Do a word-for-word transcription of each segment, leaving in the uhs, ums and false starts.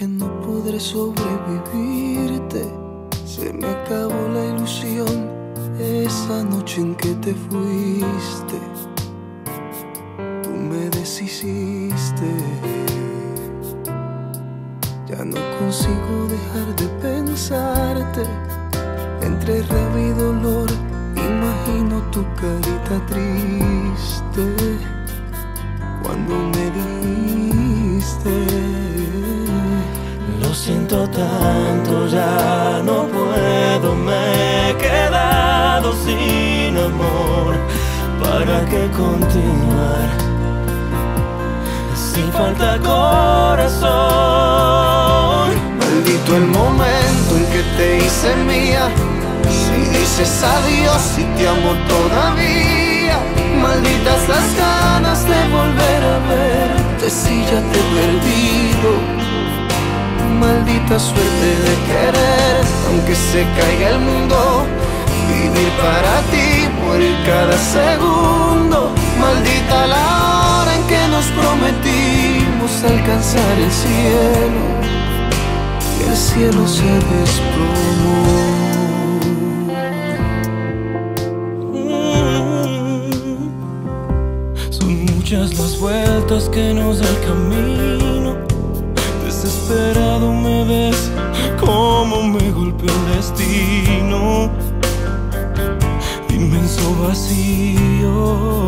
que no podré sobrevivirte. Se me acabó la ilusión esa noche en que te fuiste. Tú me deshiciste. Ya no consigo dejar de pensarte. Entre rabia y dolor imagino tu carita triste cuando me dijiste: lo siento tanto, ya no puedo, me he quedado sin amor. ¿Para qué continuar si falta corazón? Maldito el momento en que te hice mía. Si dices adiós y te amo todavía. Malditas las ganas de volver a verte si ya te he perdido. Maldita suerte de querer, aunque se caiga el mundo. Vivir para ti, morir cada segundo. Maldita la hora en que nos prometimos alcanzar el cielo. Y el cielo se desplomó. Muchas las vueltas que nos da el camino. Desesperado me ves como me golpeó el destino. Inmenso vacío.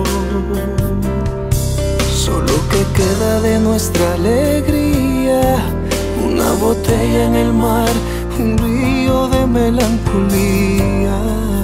Solo que queda de nuestra alegría una botella en el mar, un río de melancolía.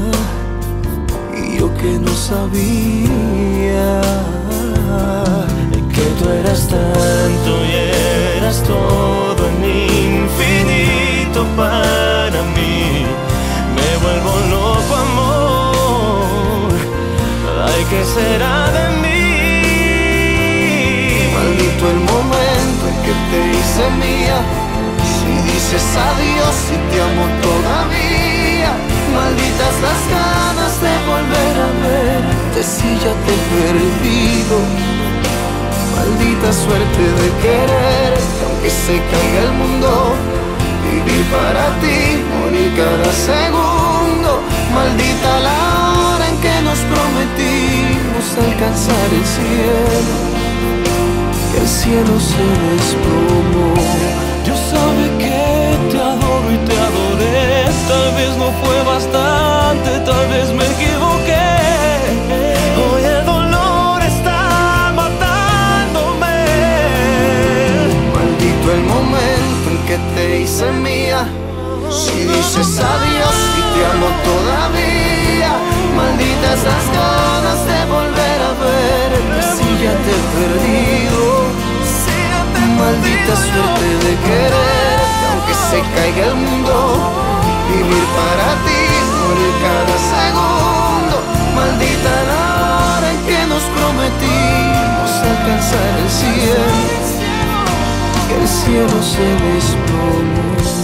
Y yo que no sabía que tú eras tanto y eras todo en infinito para mí. Me vuelvo loco, amor. Ay, ¿qué será de mí? Maldito el momento en que te hice mía. Si dices adiós y te amo todavía. Malditas las ganas de volver a verte si ya te he perdido. Maldita suerte de querer, aunque se caiga el mundo. Vivir para ti, morir cada segundo. Maldita la hora en que nos prometimos alcanzar el cielo. Y el cielo se desplomó. Yo sabe que te adoro y te adoré. Tal vez no fue bastante, tal vez me equivoqué. Hoy el dolor está matándome. Maldito el momento en que te hice mía. Si dices adiós y te amo todavía. Malditas las ganas de volver a verte si ya te he perdido. Maldita suerte de querer, aunque se caiga el mundo. Vivir para ti, morir cada segundo. Maldita la hora en que nos prometimos alcanzar el cielo. Que el cielo se desplomó.